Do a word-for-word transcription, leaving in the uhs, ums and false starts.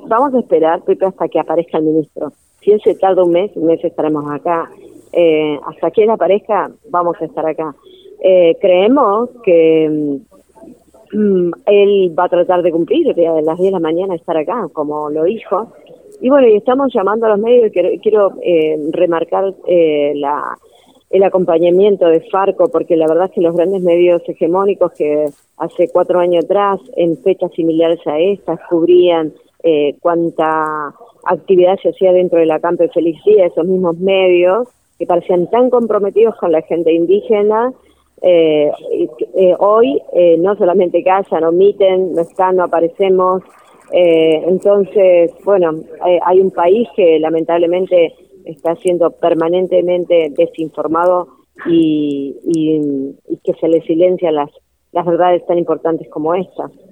vamos a esperar, Pepe, hasta que aparezca el ministro. Si él se tarda un mes, un mes estaremos acá. Eh, hasta que él aparezca, vamos a estar acá. Eh, creemos que mm, él va a tratar de cumplir, que a las diez de la mañana estar acá, como lo dijo. Y bueno, y estamos llamando a los medios, y quiero, quiero eh, remarcar eh, la, el acompañamiento de Farco, porque la verdad es que los grandes medios hegemónicos que hace cuatro años atrás, en fechas similares a estas, cubrían eh, cuánta actividad se hacía dentro de la Campo de Feliz Día, esos mismos medios que parecían tan comprometidos con la gente indígena, eh, eh, hoy eh, no solamente callan, omiten, no están, no aparecemos. Eh, entonces, bueno, eh, hay un país que lamentablemente está siendo permanentemente desinformado y, y, y que se le silencian las, las verdades tan importantes como esta.